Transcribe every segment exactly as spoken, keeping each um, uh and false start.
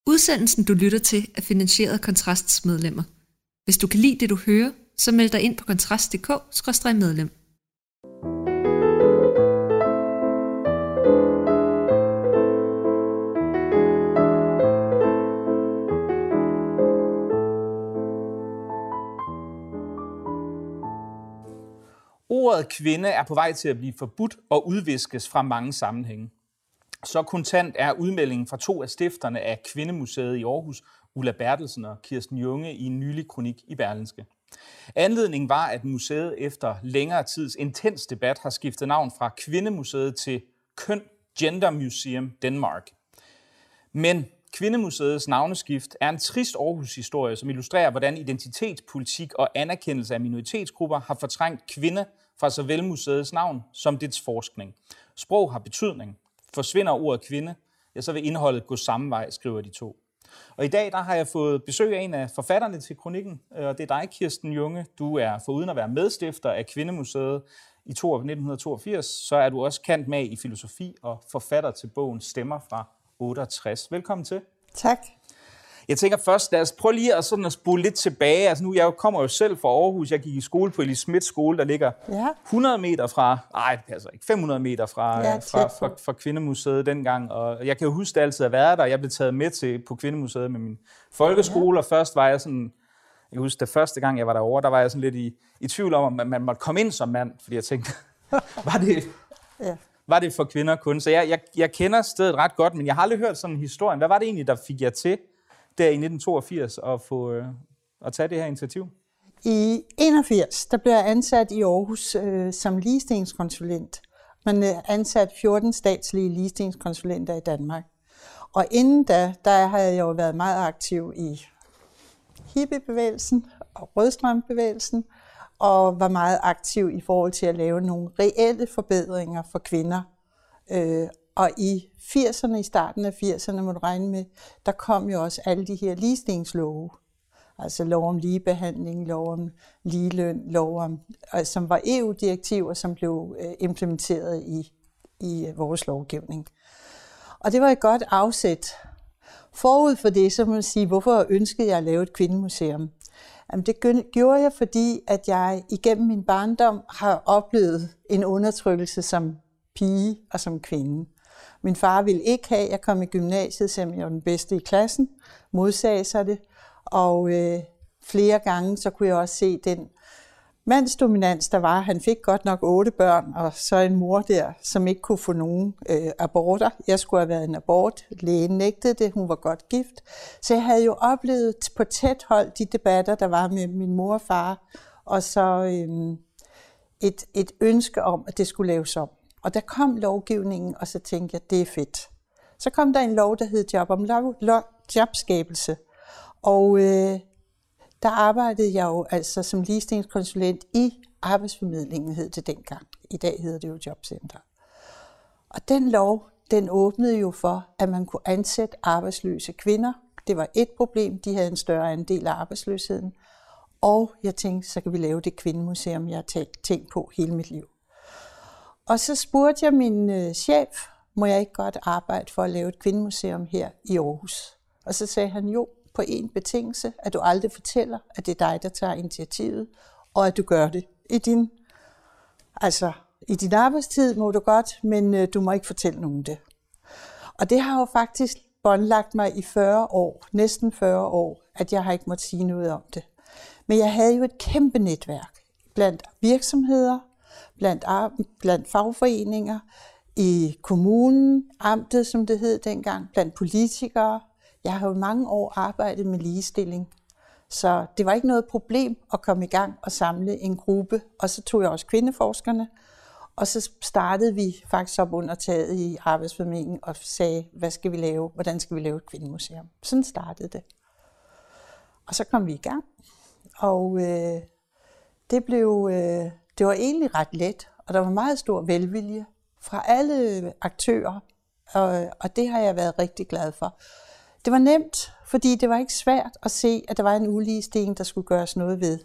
Udsendelsen, du lytter til, er finansieret af Kontrasts medlemmer. Hvis du kan lide det, du hører, så meld dig ind på kontrast punktum d k skråstreg medlem. Ordet kvinde er på vej til at blive forbudt og udviskes fra mange sammenhænge. Så kontant er udmeldingen fra to af stifterne af Kvindemuseet i Aarhus, Ulla Bertelsen og Kirsten Junge, i en nylig kronik i Berlingske. Anledningen var, at museet efter længere tids intens debat har skiftet navn fra Kvindemuseet til Køn Gender Museum Denmark. Men Kvindemuseets navneskift er en trist Aarhus-historie, som illustrerer, hvordan identitetspolitik og anerkendelse af minoritetsgrupper har fortrængt kvinde fra såvel museets navn som dets forskning. Sprog har betydning. Forsvinder ordet kvinde, ja, så vil indholdet gå samme vej, skriver de to. Og i dag der har jeg fået besøg af en af forfatterne til kronikken, og det er dig, Kirsten Junge. Du er foruden at være medstifter af Kvindemuseet i nitten toogfirs, så er du også kendt med i filosofi og forfatter til bogen Stemmer fra otteogtres. Velkommen til. Tak. Jeg tænker først, lad os prøve lige at, sådan at spole lidt tilbage. Altså nu, jeg kommer jo selv fra Aarhus. Jeg gik i skole på Elis Smiths skole, der ligger ja. hundrede meter fra, nej, det passer ikke, fem hundrede meter fra, ja, fra, fra, fra Kvindemuseet dengang. Og jeg kan jo huske, at det altid har været der. Jeg blev taget med til på Kvindemuseet med min folkeskole, ja. Og først var jeg sådan, jeg kan huske, det første gang, jeg var derovre, der var jeg sådan lidt i, i tvivl om, at man måtte komme ind som mand, fordi jeg tænkte, var det... Ja. Var det for kvinder kun? Så jeg, jeg, jeg kender stedet ret godt, men jeg har aldrig hørt sådan en historie. Hvad var det egentlig, der fik jer til der i nitten toogfirs at, få, øh, at tage det her initiativ? I enogfirs der blev jeg ansat i Aarhus øh, som ligestillingskonsulent. Man øh, ansat fjorten statslige ligestillingskonsulenter i Danmark. Og inden da, der havde jeg jo været meget aktiv i hippiebevægelsen og rødstrømbevægelsen, og var meget aktiv i forhold til at lave nogle reelle forbedringer for kvinder. Øh, og i firserne, i starten af firserne, må du regne med, der kom jo også alle de her ligestillingslove. Altså lov om ligebehandling, lov om ligeløn, lov om, altså, som var E U-direktiver, som blev øh, implementeret i, i vores lovgivning. Og det var et godt afsæt. Forud for det, så må man sige, hvorfor ønskede jeg at lave et kvindemuseum? Jamen, det gjorde jeg, fordi at jeg igennem min barndom har oplevet en undertrykkelse som pige og som kvinde. Min far ville ikke have, at jeg kom i gymnasiet, selvom jeg var den bedste i klassen, modsagde sig det. Og øh, flere gange så kunne jeg også se den mandsdominans, der var. Han fik godt nok otte børn, og så en mor der, som ikke kunne få nogen øh, aborter. Jeg skulle have været en abort. Lægen nægtede det. Hun var godt gift. Så jeg havde jo oplevet på tæt hold de debatter, der var med min mor og far, og så øh, et, et ønske om, at det skulle laves om. Og der kom lovgivningen, og så tænkte jeg, det er fedt. Så kom der en lov, der hed job om lov, lov, jobskabelse. Og øh, der arbejdede jeg jo altså som ligestillingskonsulent i arbejdsformidlingen, hed det dengang. I dag hedder det jo jobcenter. Og den lov, den åbnede jo for, at man kunne ansætte arbejdsløse kvinder. Det var et problem, de havde en større andel af arbejdsløsheden. Og jeg tænkte, så kan vi lave det kvindemuseum, jeg har tænkt på hele mit liv. Og så spurgte jeg min øh, chef, må jeg ikke godt arbejde for at lave et kvindemuseum her i Aarhus? Og så sagde han jo, på en betingelse, at du aldrig fortæller, at det er dig, der tager initiativet, og at du gør det i din, altså, i din arbejdstid må du godt, men øh, du må ikke fortælle nogen det. Og det har jo faktisk båndlagt mig i fyrre år, næsten fyrre år, at jeg har ikke måttet sige noget om det. Men jeg havde jo et kæmpe netværk blandt virksomheder, blandt, blandt fagforeninger, i kommunen, amtet som det hed dengang, blandt politikere. Jeg har jo mange år arbejdet med ligestilling, så det var ikke noget problem at komme i gang og samle en gruppe. Og så tog jeg også kvindeforskerne, og så startede vi faktisk op under taget i arbejdsformidlingen og sagde, hvad skal vi lave, hvordan skal vi lave et kvindemuseum. Sådan startede det. Og så kom vi i gang, og øh, det blev, øh, det var egentlig ret let, og der var meget stor velvilje fra alle aktører, og, og det har jeg været rigtig glad for. Det var nemt, fordi det var ikke svært at se, at der var en uligestilling, der skulle gøres noget ved.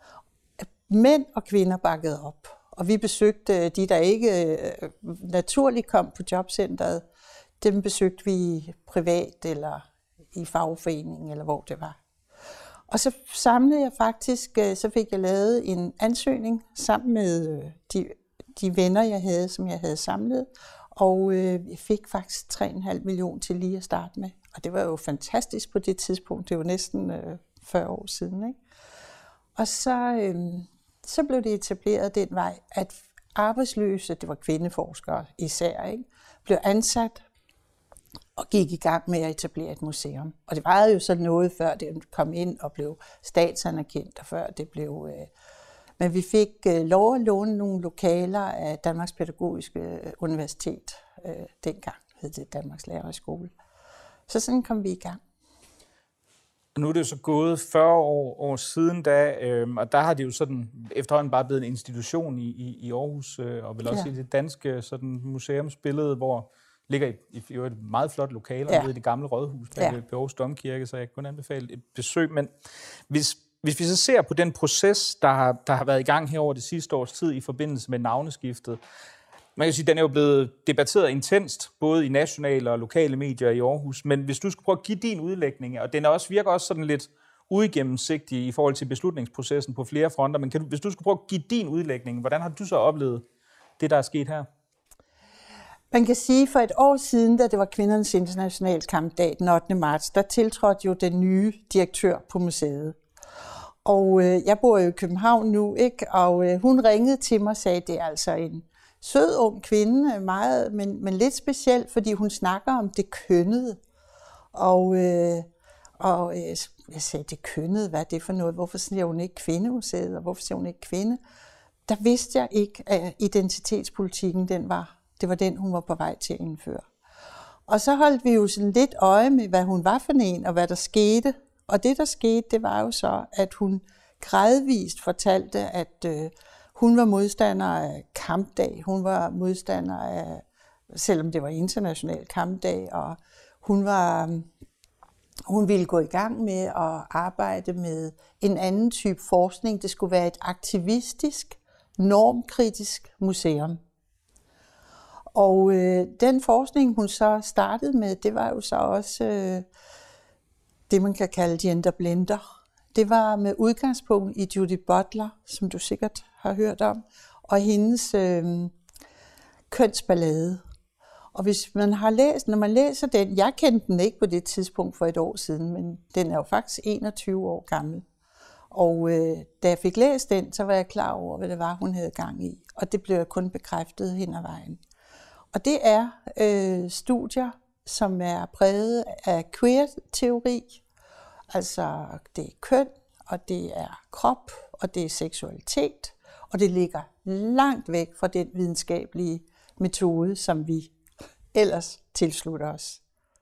Mænd og kvinder bakkede op, og vi besøgte de, der ikke naturligt kom på jobcentret. Dem besøgte vi privat eller i fagforeningen, eller hvor det var. Og så samlede jeg faktisk, så fik jeg lavet en ansøgning sammen med de, de venner, jeg havde, som jeg havde samlet, og jeg fik faktisk tre komma fem millioner til lige at starte med. Og det var jo fantastisk på det tidspunkt, det var næsten fyrre år siden, ikke? Og så, øhm, så blev det etableret den vej, at arbejdsløse, det var kvindeforskere især, ikke, blev ansat og gik i gang med at etablere et museum. Og det varede jo sådan noget, før det kom ind og blev statsanerkendt, og før det blev... Øh, men vi fik øh, lov at låne nogle lokaler af Danmarks Pædagogiske Universitet. Øh, dengang hed det Danmarks Lærerhøjskole. Så sådan kom vi i gang. Nu er det jo så gået fyrre år, år siden da, øh, og der har det jo sådan efterhånden bare blevet en institution i, i, i Aarhus, øh, og vel også ja. i det danske sådan, museumsbillede, hvor ligger i, i, i et meget flot lokaler ja. i det gamle rådhus ja. ved Aarhus Domkirke, så jeg kan kun anbefale et besøg. Men hvis, hvis vi så ser på den proces, der har, der har været i gang her over det sidste års tid i forbindelse med navneskiftet, man kan sige, at den er jo blevet debatteret intenst, både i nationale og lokale medier i Aarhus, men hvis du skulle prøve at give din udlægning, og den er også, virker også sådan lidt uigennemsigtig i forhold til beslutningsprocessen på flere fronter, men kan du, hvis du skulle prøve at give din udlægning, hvordan har du så oplevet det, der er sket her? Man kan sige, for et år siden, da det var kvindernes internationale kampdag den ottende marts, der tiltrådte jo den nye direktør på museet. Og øh, jeg bor jo i København nu, ikke? Og øh, hun ringede til mig og sagde, at det er altså en sød ung kvinde, meget, men, men lidt speciel, fordi hun snakker om det kønnede. Og, øh, og øh, jeg sagde, det kønnede, hvad er det for noget? Hvorfor siger hun ikke kvindemuseet, og hvorfor siger hun ikke kvinde? Der vidste jeg ikke, at identitetspolitikken, den var, det var den, hun var på vej til at indføre. Og så holdt vi jo sådan lidt øje med, hvad hun var for en, og hvad der skete. Og det, der skete, det var jo så, at hun gradvist fortalte, at øh, hun var modstander af kampdag. Hun var modstander af, selvom det var international kampdag, og hun var, hun ville gå i gang med at arbejde med en anden type forskning. Det skulle være et aktivistisk, normkritisk museum. Og øh, den forskning, hun så startede med, det var jo så også øh, det, man kan kalde genderblender. Det var med udgangspunkt i Judith Butler, som du sikkert har hørt om, og hendes øh, kønsballade. Og hvis man har læst, når man læser den, jeg kendte den ikke på det tidspunkt for et år siden, men den er jo faktisk enogtyve år gammel. Og øh, da jeg fik læst den, så var jeg klar over, hvad det var, hun havde gang i. Og det blev kun bekræftet hen ad vejen. Og det er øh, studier, som er præget af queer-teori. Altså det er køn, og det er krop, og det er seksualitet. Og det ligger langt væk fra den videnskabelige metode, som vi ellers tilslutter os.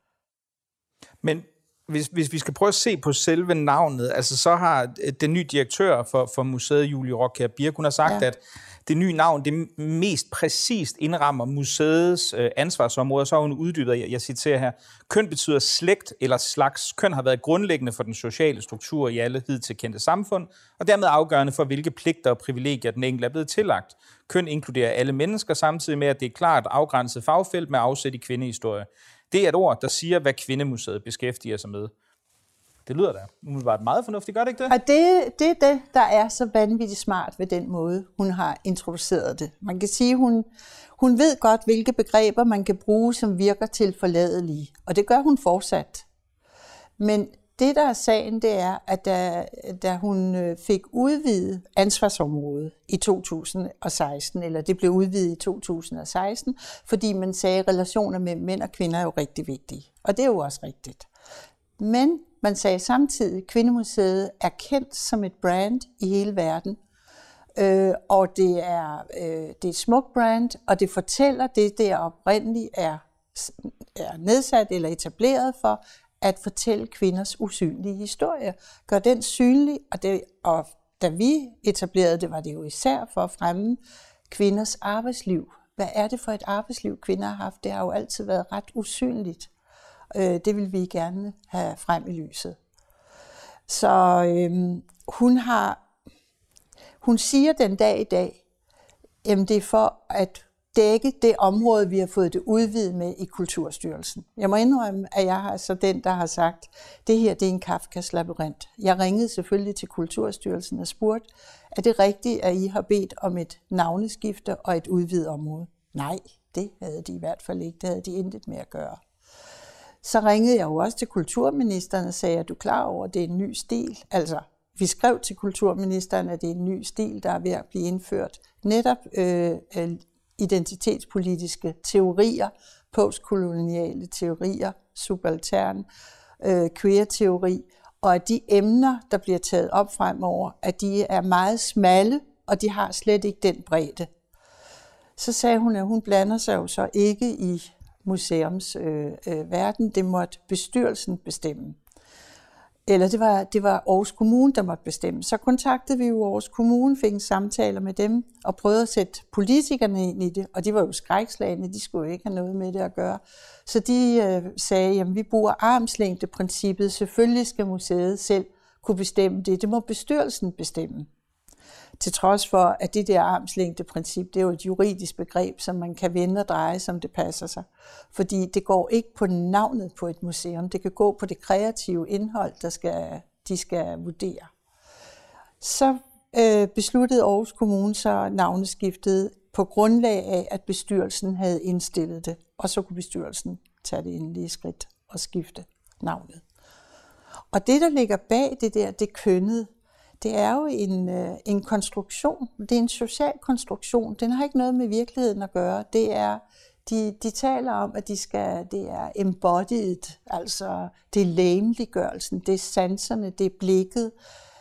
Men hvis, hvis vi skal prøve at se på selve navnet, altså så har den nye direktør for, for museet, Julie Rockjær Birk, hun har sagt, ja. at det nye navn, det mest præcist indrammer museets øh, ansvarsområde, så har hun uddybet, jeg, jeg citerer her, køn betyder slægt eller slags. Køn har været grundlæggende for den sociale struktur i alle hidtil kendte samfund, og dermed afgørende for, hvilke pligter og privilegier den enkelte er blevet tillagt. Køn inkluderer alle mennesker, samtidig med, at det er klart afgrænset fagfelt med afsæt i kvindehistorie. Det er et ord, der siger, hvad Kvindemuseet beskæftiger sig med. Det lyder da umiddelbart meget fornuftigt, gør det ikke det? Og det, det er det, der er så vanvittigt smart ved den måde, hun har introduceret det. Man kan sige, hun hun ved godt, hvilke begreber man kan bruge, som virker til forladelige. Og det gør hun fortsat. Men det, der er sagen, det er, at da, da hun fik udvidet ansvarsområdet i to tusind og seksten, eller det blev udvidet i to tusind og seksten, fordi man sagde, at relationer mellem mænd og kvinder er jo rigtig vigtige. Og det er jo også rigtigt. Men man sagde samtidig, at Kvindemuseet er kendt som et brand i hele verden. Øh, og det er, øh, det er et smukt brand, og det fortæller det, der oprindeligt er, er nedsat eller etableret for, at fortælle kvinders usynlige historie. Gør den synlig, og, det, og da vi etablerede det, var det jo især for at fremme kvinders arbejdsliv. Hvad er det for et arbejdsliv, kvinder har haft? Det har jo altid været ret usynligt. Det vil vi gerne have frem i lyset. Så øhm, hun har, hun siger den dag i dag, jamen det er for at dække det område, vi har fået det udvidet med i Kulturstyrelsen. Jeg må indrømme, at jeg er så den, der har sagt, det her det er en Kafkas labyrint. Jeg ringede selvfølgelig til Kulturstyrelsen og spurgte, er det rigtigt, at I har bedt om et navneskifte og et udvidet område? Nej, det havde de i hvert fald ikke. Det havde de intet med at gøre. Så ringede jeg jo også til kulturministeren og sagde, er du klar over, at det er en ny stil? Altså, vi skrev til kulturministeren, at det er en ny stil, der er ved at blive indført. Netop øh, identitetspolitiske teorier, postkoloniale teorier, subaltern, øh, queer-teori, og at de emner, der bliver taget op fremover, at de er meget smalle, og de har slet ikke den bredde. Så sagde hun, at hun blander sig jo så ikke i museums øh, øh, verden. Det måtte bestyrelsen bestemme. Eller det var, det var Aarhus Kommune, der måtte bestemme. Så kontaktede vi jo Aarhus Kommune, fik en samtale med dem, og prøvede at sætte politikerne ind i det. Og de var jo skrækslagne, de skulle jo ikke have noget med det at gøre. Så de øh, sagde, jamen vi bruger armslængdeprincippet. Selvfølgelig skal museet selv kunne bestemme det. Det må bestyrelsen bestemme. Til trods for, at det der armslængdeprincip, det er jo et juridisk begreb, som man kan vende og dreje, som det passer sig. Fordi det går ikke på navnet på et museum, det kan gå på det kreative indhold, der skal, de skal vurdere. Så øh, besluttede Aarhus Kommune så navneskiftet på grundlag af, at bestyrelsen havde indstillet det, og så kunne bestyrelsen tage det endelige skridt og skifte navnet. Og det, der ligger bag det der, det kønnede, det er jo en, en konstruktion. Det er en social konstruktion. Den har ikke noget med virkeligheden at gøre. Det er, de, de taler om, at de skal, det er embodied, altså det er legemliggørelsen, det er sanserne, det er blikket.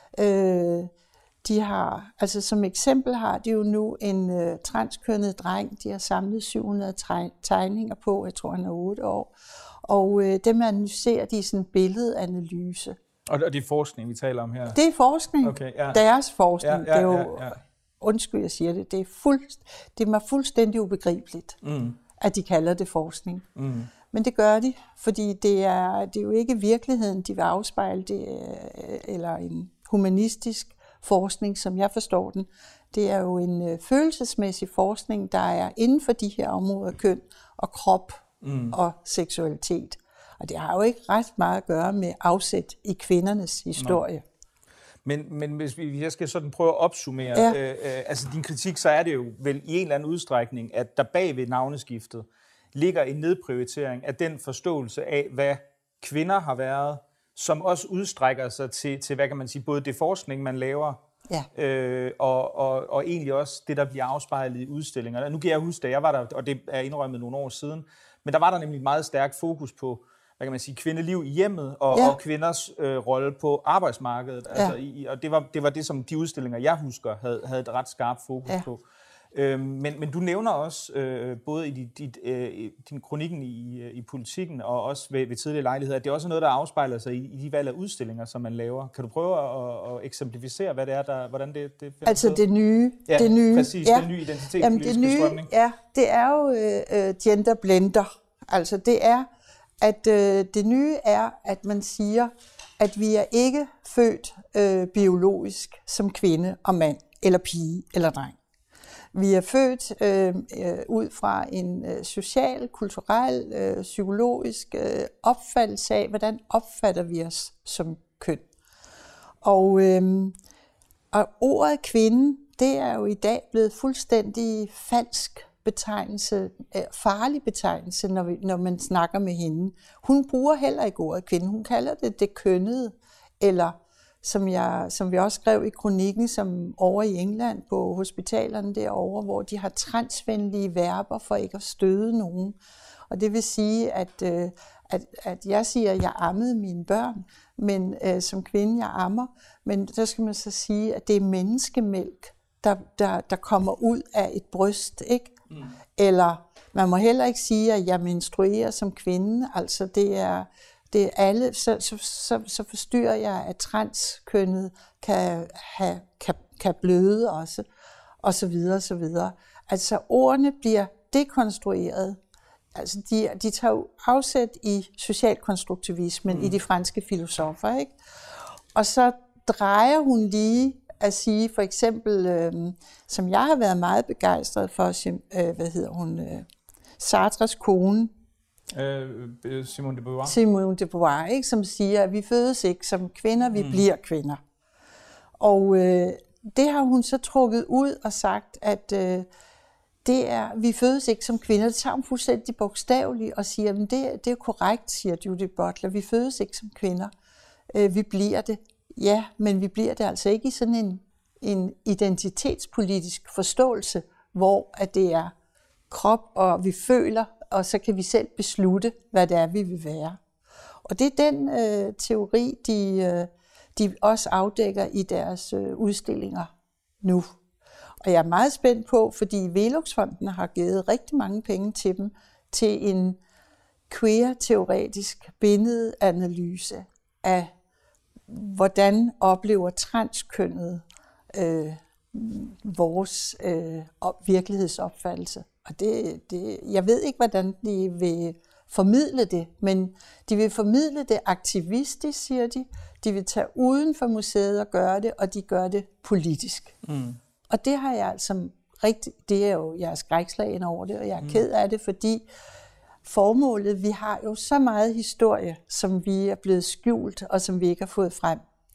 Øh, de har, altså som eksempel har de jo nu en uh, transkønnet dreng. De har samlet syv hundrede tegninger på, jeg tror han er otte år. Og uh, dem analyserer de i sådan en billedanalyse. Og det er forskning, vi taler om her? Det er forskning. Okay, ja. Deres forskning. Ja, ja, det er jo, ja, ja. Undskyld, jeg siger det. Det er, fuld, det er mig fuldstændig ubegribeligt, mm. at de kalder det forskning. Mm. Men det gør de, fordi det er, det er jo ikke virkeligheden, de vil afspejle det, eller en humanistisk forskning, som jeg forstår den. Det er jo en følelsesmæssig forskning, der er inden for de her områder, køn og krop mm. og seksualitet. Og det har jo ikke ret meget at gøre med afsæt i kvindernes historie. No. Men, men hvis, vi, hvis jeg skal sådan prøve at opsummere, ja. øh, øh, altså din kritik, så er det jo vel i en eller anden udstrækning, at der bag ved navneskiftet ligger en nedprioritering af den forståelse af, hvad kvinder har været, som også udstrækker sig til, til hvad kan man sige, både det forskning, man laver, ja. øh, og, og, og egentlig også det, der bliver afspejlet i udstillinger. Nu kan jeg huske, da jeg var der, og det er indrømmet nogle år siden, men der var der nemlig et meget stærkt fokus på, hvad kan man sige, kvindeliv i hjemmet og, ja. og kvinders øh, rolle på arbejdsmarkedet. Ja. Altså, i, og det var, det var det, som de udstillinger, jeg husker, havde, havde et ret skarpt fokus ja. på. Øhm, men, men du nævner også, øh, både i dit, dit, øh, din kronikken i, i Politikken og også ved, ved tidligere lejligheder, at det er også noget, der afspejler sig i, i de valg af udstillinger, som man laver. Kan du prøve at, at eksemplificere, hvad det er, der, hvordan det, det Altså sted? det nye. Ja, det nye. præcis. Ja. Den nye identitetspolitiske strømning. Ja, det er jo øh, genderblender. Altså det er, at øh, det nye er, at man siger, at vi er ikke født øh, biologisk som kvinde og mand, eller pige eller dreng. Vi er født øh, øh, ud fra en øh, social, kulturel, øh, psykologisk øh, opfattelse af, hvordan opfatter vi os som køn. Og, øh, og ordet kvinde, det er jo i dag blevet fuldstændig falsk betegnelse, øh, farlig betegnelse, når, vi, når man snakker med hende. Hun bruger heller ikke ordet kvinde, hun kalder det det kønnede, eller som, jeg, som vi også skrev i kronikken, som over i England på hospitalerne derovre, hvor de har transvenlige verber for ikke at støde nogen. Og det vil sige, at, øh, at, at jeg siger, at jeg ammede mine børn, men øh, som kvinde, jeg ammer, men der skal man så sige, at det er menneskemælk, der, der, der kommer ud af et bryst, ikke? Mm. Eller man må heller ikke sige, at jeg menstruerer som kvinde, altså det er... Det er alle, så, så, så, så forstyrrer jeg, at transkønnet kan, have, kan, kan bløde også, og så videre, og så videre. Altså ordene bliver dekonstrueret. Altså de, de tager jo afsæt i socialkonstruktivismen, mm. i de franske filosofer, ikke? Og så drejer hun lige at sige, for eksempel, øh, som jeg har været meget begejstret for, øh, hvad hedder hun, øh, Sartres kone, øh, Simone de Beauvoir, Simone de Beauvoir, ikke, som siger, at vi fødes ikke som kvinder, vi mm. bliver kvinder. Og øh, det har hun så trukket ud og sagt, at øh, det er, vi fødes ikke som kvinder. Det tager hun fuldstændig bogstaveligt og siger, at det, det er korrekt, siger Judith Butler. Vi fødes ikke som kvinder. Øh, vi bliver det. Ja, men vi bliver det altså ikke i sådan en, en identitetspolitisk forståelse, hvor at det er krop, og vi føler, og så kan vi selv beslutte, hvad det er, vi vil være. Og det er den øh, teori, de, øh, de også afdækker i deres øh, udstillinger nu. Og jeg er meget spændt på, fordi Velux-fonden har givet rigtig mange penge til dem, til en queer-teoretisk billedanalyse af, hvordan oplever transkønnet øh, vores øh, op, virkelighedsopfattelse. Og det, det, jeg ved ikke, hvordan de vil formidle det, men de vil formidle det aktivistisk, siger de. De vil tage uden for museet og gøre det, og de gør det politisk. Mm. Og det har jeg altså rigtig, det er jo, jeg er skrækslagen over det, og jeg er ked af det, fordi formålet, vi har jo så meget historie, som vi er blevet skjult, og som vi ikke har fået frem.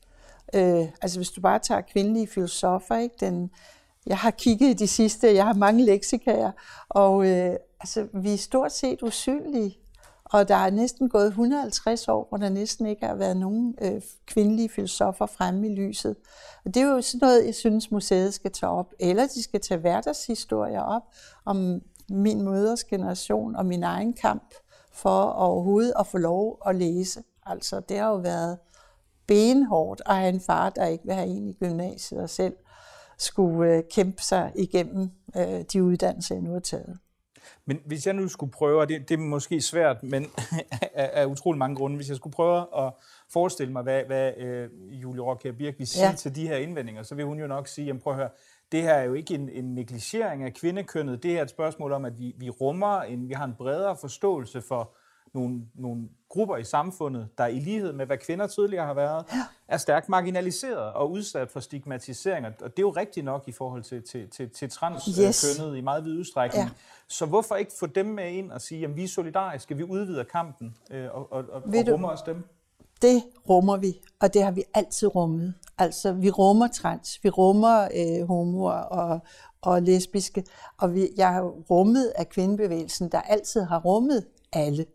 Øh, altså hvis du bare tager kvindelige filosofer, ikke? Den, jeg har kigget i de sidste, jeg har mange leksikaer, og øh, altså, vi er stort set usynlige. Og der er næsten gået et hundrede og halvtreds år, hvor der næsten ikke har været nogen øh, kvindelige filosofer fremme i lyset. Og det er jo sådan noget, jeg synes, museet skal tage op. Eller de skal tage hverdagshistorier op om min mødres generation og min egen kamp for overhovedet at få lov at læse. Altså, det har jo været benhårdt at have en far, der ikke vil have en i gymnasiet og selv skulle øh, kæmpe sig igennem øh, de uddannelser, jeg nu har taget. Men hvis jeg nu skulle prøve, og det, det er måske svært, men af, af utrolig mange grunde, hvis jeg skulle prøve at forestille mig, hvad, hvad øh, Julie Raakjær Birk vil sige ja. til de her indvendinger, så vil hun jo nok sige, jamen prøv at høre, det her er jo ikke en, en negligering af kvindekønnet, det er et spørgsmål om, at vi, vi rummer, en, vi har en bredere forståelse for nogle, nogle grupper i samfundet, der i lighed med, hvad kvinder tidligere har været, ja. er stærkt marginaliseret og udsat for stigmatisering. Og det er jo rigtigt nok i forhold til, til, til, til transkønnet yes. i meget vid udstrækning. Ja. Så hvorfor ikke få dem med ind og sige, at vi er solidariske, vi udvider kampen øh, og, og, og, og rummer os dem? Det rummer vi, og det har vi altid rummet. Altså, vi rummer trans, vi rummer øh, homoer og, og lesbiske, og vi, jeg har rummet af kvindebevægelsen, der altid har rummet alle.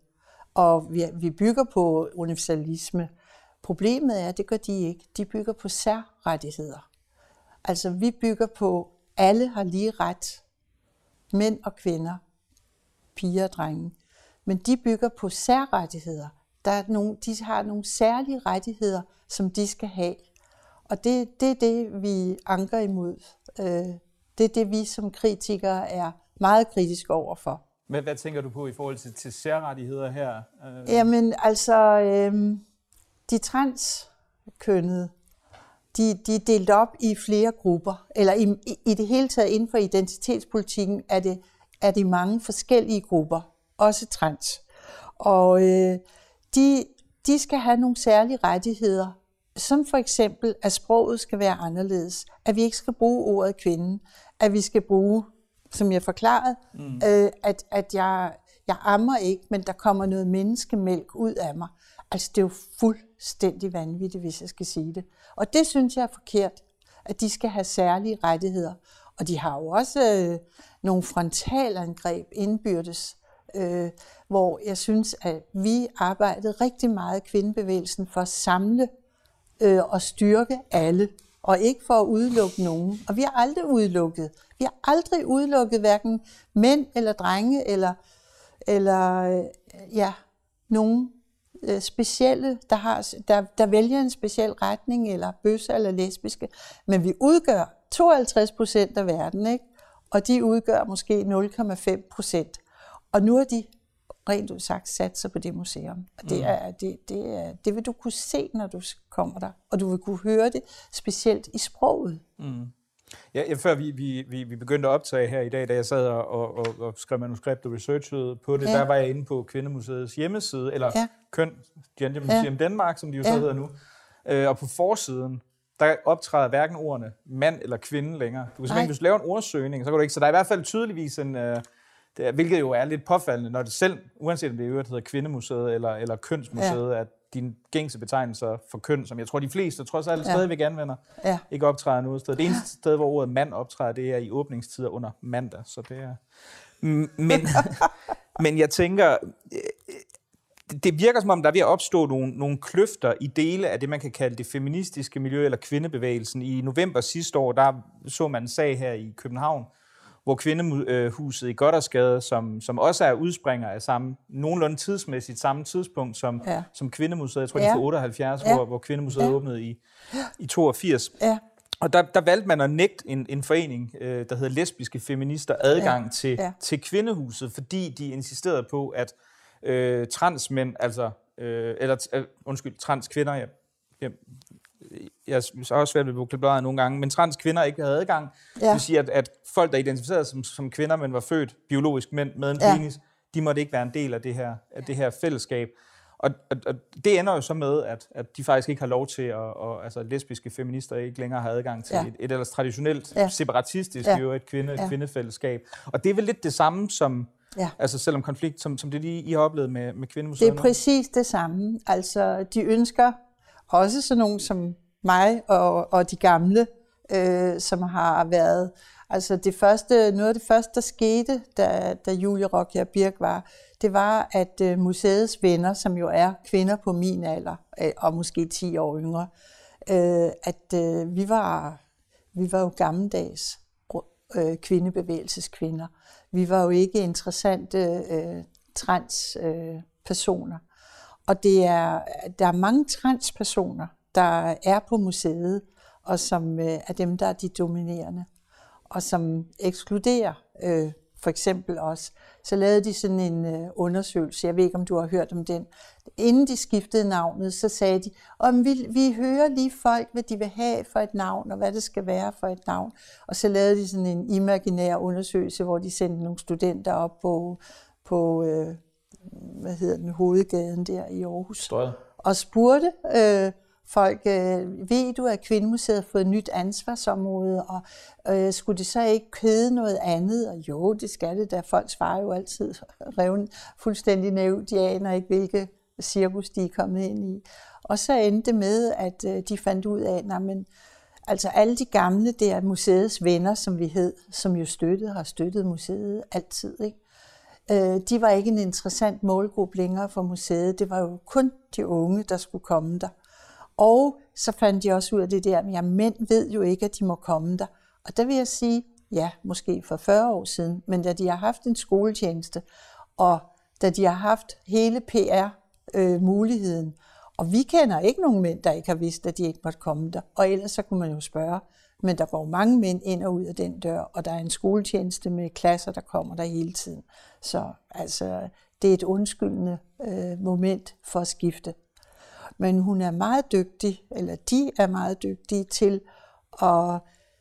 Og vi, vi bygger på universalisme. Problemet er, at det gør de ikke. De bygger på særrettigheder. Altså, vi bygger på, alle har lige ret. Mænd og kvinder, piger og drenge. Men de bygger på særrettigheder. Der er nogle, de har nogle særlige rettigheder, som de skal have. Og det, det er det, vi anker imod. Det er det, vi som kritikere er meget kritiske overfor. Men hvad tænker du på i forhold til, til særrettigheder her? Øh... Jamen, altså, øh, de transkønnede, de, de er delt op i flere grupper. Eller i, i, i det hele taget inden for identitetspolitikken er det, er det mange forskellige grupper, også trans. Og øh, de, de skal have nogle særlige rettigheder, som for eksempel, at sproget skal være anderledes, at vi ikke skal bruge ordet kvinde, at vi skal bruge, som jeg forklarede, mm. øh, at, at jeg, jeg ammer ikke, men der kommer noget menneskemælk ud af mig. Altså, det er jo fuldstændig vanvittigt, hvis jeg skal sige det. Og det synes jeg er forkert, at de skal have særlige rettigheder. Og de har jo også øh, nogle frontalangreb indbyrdes, øh, hvor jeg synes, at vi arbejdede rigtig meget i kvindebevægelsen for at samle øh, og styrke alle, og ikke for at udelukke nogen. Og vi har aldrig udelukket. Vi har aldrig udelukket hverken mænd eller drenge, eller, eller øh, ja, nogen øh, specielle, der, har, der, der vælger en speciel retning, eller bøsser eller lesbiske. Men vi udgør tooghalvtreds procent af verden, ikke? Og de udgør måske nul komma fem procent. Og nu er de rent udsagt sat sig på det museum. Og det, er, det, det, er, det vil du kunne se, når du kommer der. Og du vil kunne høre det, specielt i sproget. Mm. Ja, ja, før vi, vi, vi, vi begyndte at optage her i dag, da jeg sad og, og, og skrev manuskript og researchede på det, ja. der var jeg inde på Kvindemuseets hjemmeside, eller ja. Køn Gender Museum ja. Danmark, som de jo så ja. hedder nu. Øh, og på forsiden, der optræder hverken ordene mand eller kvinde længere. Du kan simpelthen, hvis du laver en ordsøgning, så kan du ikke. Så der er i hvert fald tydeligvis en, øh, det er, hvilket jo er lidt påfaldende, når det selv, uanset om det i øvrigt hedder Kvindemuseet eller, eller Kønsmuseet, ja. At dine gængse betegnelser for køn, som jeg tror de fleste, trods alt ja. stadigvæk anvender, ja. ikke optræder noget sted. Det eneste sted, hvor ordet mand optræder, det er i åbningstider under mandag. Så det er... Men, men jeg tænker... Det virker som om, der er ved at opstå nogle, nogle kløfter i dele af det, man kan kalde det feministiske miljø eller kvindebevægelsen. I november sidste år, der så man en sag her i København, hvor Kvindehuset i Gothersgade, som, som også er udspringer af samme, nogenlunde tidsmæssigt samme tidspunkt som, ja. som Kvindemuseet, jeg tror, ja. det er fra otteoghalvfjerds, ja. hvor, hvor Kvindemuseet ja. åbnede i, i toogfirs. Ja. Og der, der valgte man at nægte en, en forening, øh, der hedder Lesbiske Feminister, adgang ja. Til, ja. til Kvindehuset, har de insisterede på, at Øh, transmænd, altså, øh, eller øh, undskyld, transkvinder, jeg, jeg, jeg har også svært ved vokabularet nogle gange, men transkvinder ikke havde adgang. Ja. Det vil sige, at, at folk, der identificerede sig som, som kvinder, men var født biologisk mænd med en ja. penis, de måtte ikke være en del af det her, af det her fællesskab. Og, og, og det ender jo så med, at, at de faktisk ikke har lov til, at og, altså lesbiske feminister ikke længere har adgang til ja. et, et ellers traditionelt, ja. separatistisk, ja. jo et kvinde, ja. kvindefællesskab. Og det er vel lidt det samme som... Ja. Altså selvom konflikt, som, som det lige I har oplevet med, med Kvindemuseet? Det er præcis det samme. Altså de ønsker også sådan nogen som mig og, og de gamle, øh, som har været... Altså det første, noget af det første, der skete, da, da Julie Rockjær Birk var, det var, at øh, museets venner, som jo er kvinder på min alder, øh, og måske ti år yngre, øh, at øh, vi, var, vi var jo gammeldags øh, kvindebevægelseskvinder. Vi var jo ikke interessante øh, transpersoner. Øh, og det er, der er mange transpersoner, der er på museet, og som øh, er dem, der er de dominerende, og som ekskluderer øh, for eksempel os. Så lavede de sådan en øh, undersøgelse, jeg ved ikke, om du har hørt om den. Inden de skiftede navnet, så sagde de, om vi, vi hører lige folk, hvad de vil have for et navn, og hvad det skal være for et navn. Og så lavede de sådan en imaginær undersøgelse, hvor de sendte nogle studenter op på, på øh, hvad hedder den, hovedgaden der i Aarhus. Støjet. Og spurgte øh, folk, øh, ved du, at Kvindemuseet har fået et nyt ansvarsområde, og øh, skulle det så ikke hedde noget andet? Og jo, det skal det, da folk svarer jo altid revne fuldstændig nævnt, de aner ikke, hvilke cirkus de er kommet ind i. Og så endte det med, at øh, de fandt ud af, nej, men altså alle de gamle, det er museets venner, som vi hed, som jo støttede, har støttet museet altid, ikke? Øh, de var ikke en interessant målgruppe længere for museet, det var jo kun de unge, der skulle komme der. Og så fandt de også ud af det der, at mænd ved jo ikke, at de må komme der. Og der vil jeg sige, ja, måske for fyrre år siden, men da de har haft en skoletjeneste, og da de har haft hele P R-muligheden, øh, og vi kender ikke nogen mænd, der ikke har vidst, at de ikke måtte komme der. Og ellers så kunne man jo spørge, men der går mange mænd ind og ud af den dør, og der er en skoletjeneste med klasser, der kommer der hele tiden. Så altså, det er et undskyldende øh, moment for at skifte. Men hun er meget dygtig, eller de er meget dygtige til at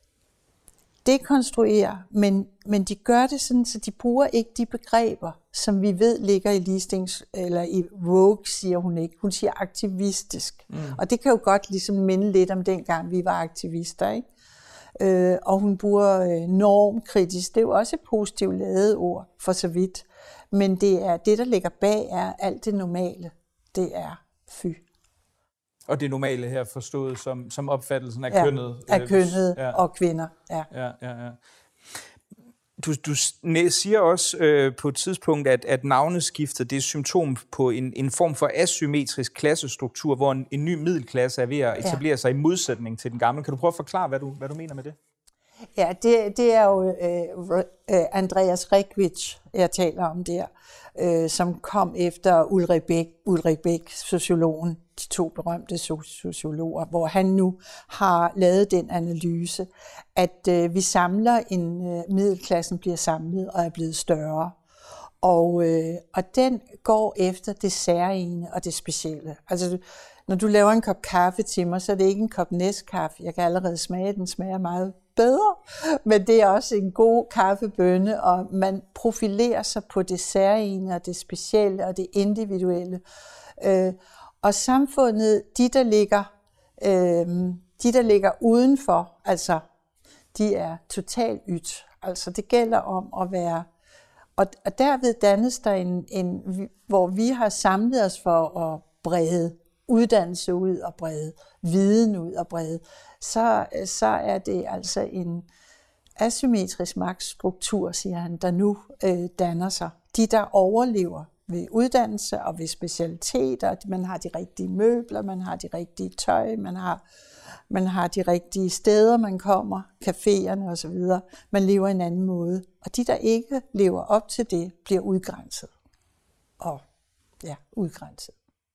dekonstruere, men, men de gør det sådan, så de bruger ikke de begreber, som vi ved ligger i listings, eller i woke, siger hun ikke. Hun siger aktivistisk. Mm. Og det kan jo godt ligesom minde lidt om dengang, vi var aktivister, ikke? Øh, og hun bruger øh, normkritisk. Det er jo også et positivt ladet ord, for så vidt. Men det er det, der ligger bag, er alt det normale. Det er fy. Og det normale her forstået som, som opfattelsen af ja, kønnet. Af kønnet ja. Og kvinder, ja. ja, ja, ja. Du, du siger også øh, på et tidspunkt, at, at navneskiftet det er symptom på en, en form for asymmetrisk klassestruktur, hvor en, en ny middelklasse er ved at etablere ja. sig i modsætning til den gamle. Kan du prøve at forklare, hvad du, hvad du mener med det? Ja, det, det er jo øh, Andreas Rekvich, jeg taler om der, øh, som kom efter Ulrik Bæk, Ulrik Bæk, sociologen, de to berømte sociologer, hvor han nu har lavet den analyse, at øh, vi samler en, øh, middelklassen bliver samlet og er blevet større. Og, øh, og den går efter det særegne og det specielle. Altså, når du laver en kop kaffe til mig, så er det ikke en kop næstkaffe. Jeg kan allerede smage, den smager meget bedre, men det er også en god kaffebønne, og man profilerer sig på det særegne og det specielle og det individuelle. Øh, og samfundet, de der ligger, øh, De, der ligger udenfor, altså, de er totalt ydt. Altså, det gælder om at være... Og, og derved dannes der en, en... Hvor vi har samlet os for at brede uddannelse ud og brede viden ud og brede, så, så er det altså en asymmetrisk magtstruktur, siger han, der nu øh, danner sig. De, der overlever ved uddannelse og ved specialiteter, man har de rigtige møbler, man har de rigtige tøj, man har, man har de rigtige steder, man kommer, caféerne osv. Man lever en anden måde. Og de, der ikke lever op til det, bliver udgrænset. Og ja, udgrænset.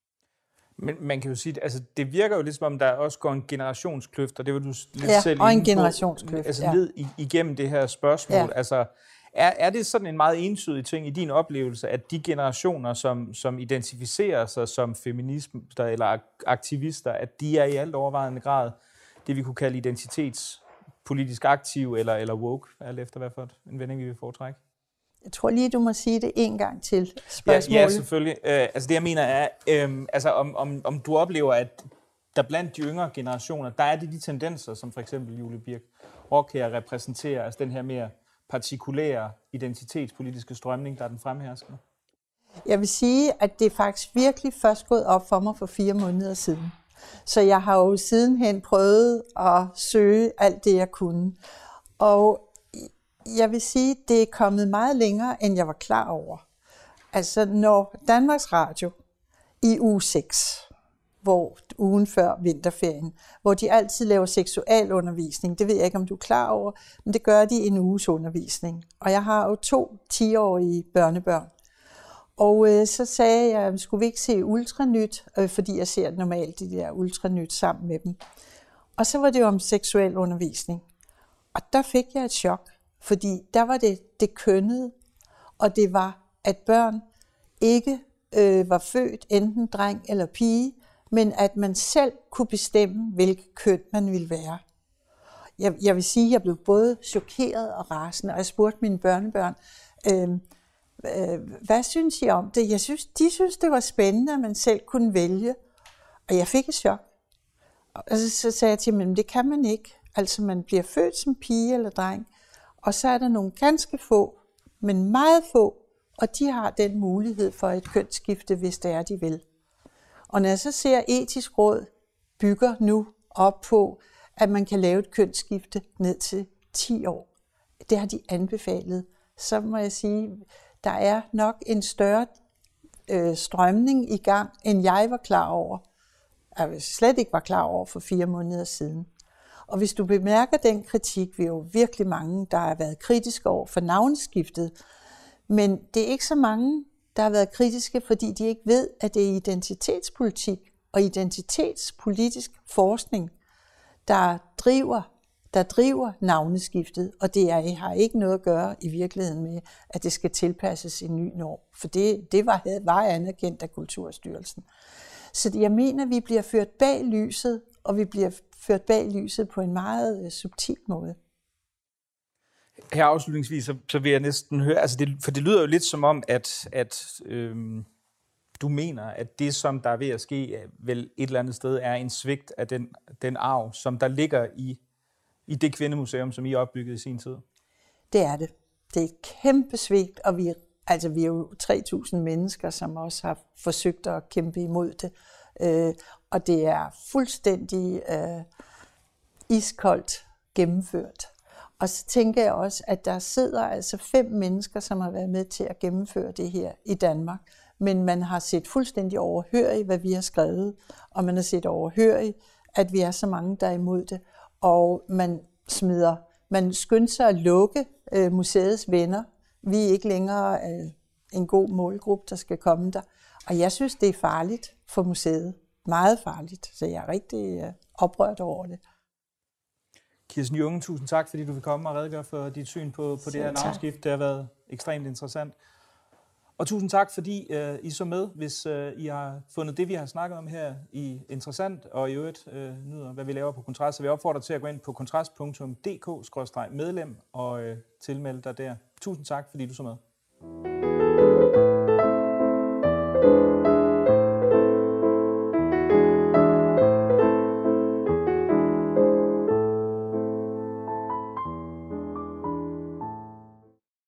Men man kan jo sige, altså det virker jo lidt som om, der også går en generationskløft, og det var du lidt ja, selv og en inde generationskløft, på, altså ja. ned igennem det her spørgsmål. Ja. Altså, er, er det sådan en meget entydig ting i din oplevelse, at de generationer, som, som identificerer sig som feminister eller aktivister, at de er i alt overvejende grad det, vi kunne kalde identitetspolitisk aktive eller, eller woke, alt efter hvad for en vending vi vil foretrække? Jeg tror lige, du må sige det en gang til, spørgsmålet. Ja, ja, selvfølgelig. Uh, altså det, jeg mener er, um, altså, om, om, om du oplever, at der blandt de yngre generationer, der er det de tendenser, som for eksempel Julie Birk Raakjær repræsenterer, altså den her mere partikulære identitetspolitiske strømning, der er den fremherskende? Jeg vil sige, at det er faktisk virkelig først gået op for mig for fire måneder siden. Så jeg har jo sidenhen prøvet at søge alt det, jeg kunne. Og jeg vil sige, at det er kommet meget længere, end jeg var klar over. Altså, når Danmarks Radio i uge seks, hvor ugen før vinterferien, hvor de altid laver seksualundervisning, det ved jeg ikke, om du er klar over, men det gør de i en uges undervisning. Og jeg har jo to ti-årige børnebørn. Og øh, så sagde jeg, skulle vi ikke se Ultranyt, øh, fordi jeg ser normalt de der Ultranyt sammen med dem. Og så var det jo om seksualundervisning. Og der fik jeg et chok. Fordi der var det det kønnede, og det var, at børn ikke øh, var født enten dreng eller pige, men at man selv kunne bestemme, hvilket køn man ville være. Jeg, jeg vil sige, at jeg blev både chokeret og rasende, og jeg spurgte mine børnebørn, øh, øh, hvad synes I om det? Jeg synes, de synes, det var spændende, at man selv kunne vælge, og jeg fik et chok. Og så, så sagde jeg til dem, men det kan man ikke. Altså, man bliver født som pige eller dreng, og så er der nogle ganske få, men meget få, og de har den mulighed for et kønsskifte, hvis det er, de vil. Og når jeg så ser Etisk Råd bygger nu op på, at man kan lave et kønsskifte ned til ti år, det har de anbefalet, så må jeg sige, der er nok en større øh, strømning i gang, end jeg var klar over. Jeg slet ikke var klar over for fire måneder siden. Og hvis du bemærker den kritik, vi er jo virkelig mange, der har været kritiske over for navneskiftet, men det er ikke så mange, der har været kritiske, fordi de ikke ved, at det er identitetspolitik og identitetspolitisk forskning, der driver, der driver navneskiftet, og det er, har ikke noget at gøre i virkeligheden med, at det skal tilpasses en ny norm, for det, det var, var anerkendt af Kulturstyrelsen. Så jeg mener, at vi bliver ført bag lyset, og vi bliver ført bag lyset på en meget subtil måde. Her afslutningsvis, så, så vil jeg næsten høre, altså det, for det lyder jo lidt som om, at, at øhm, du mener, at det, som der er ved at ske, vel et eller andet sted, er en svigt af den, den arv, som der ligger i, i det kvindemuseum, som I opbyggede i sin tid. Det er det. Det er et kæmpe svigt, og vi, altså, vi er jo tre tusind mennesker, som også har forsøgt at kæmpe imod det. Øh, og det er fuldstændig øh, iskoldt gennemført. Og så tænker jeg også, at der sidder altså fem mennesker, som har været med til at gennemføre det her i Danmark. Men man har set fuldstændig overhørig, hvad vi har skrevet, og man har set overhørig, at vi er så mange, der er imod det. Og man smider, man skynder sig at lukke øh, museets venner. Vi er ikke længere øh, en god målgruppe, der skal komme der. Og jeg synes, det er farligt for museet. Meget farligt. Så jeg er rigtig øh, oprørt over det. Kirsten Junge, tusind tak, fordi du vil komme og redegøre for dit syn på, på det her navnskift. Det har været ekstremt interessant. Og tusind tak, fordi uh, I så med, hvis uh, I har fundet det, vi har snakket om her, i interessant, og i øvrigt uh, nyder, hvad vi laver på Kontrast. Så vi opfordrer til at gå ind på kontrast punktum d k skråstreg medlem og uh, tilmelde dig der. Tusind tak, fordi du så med.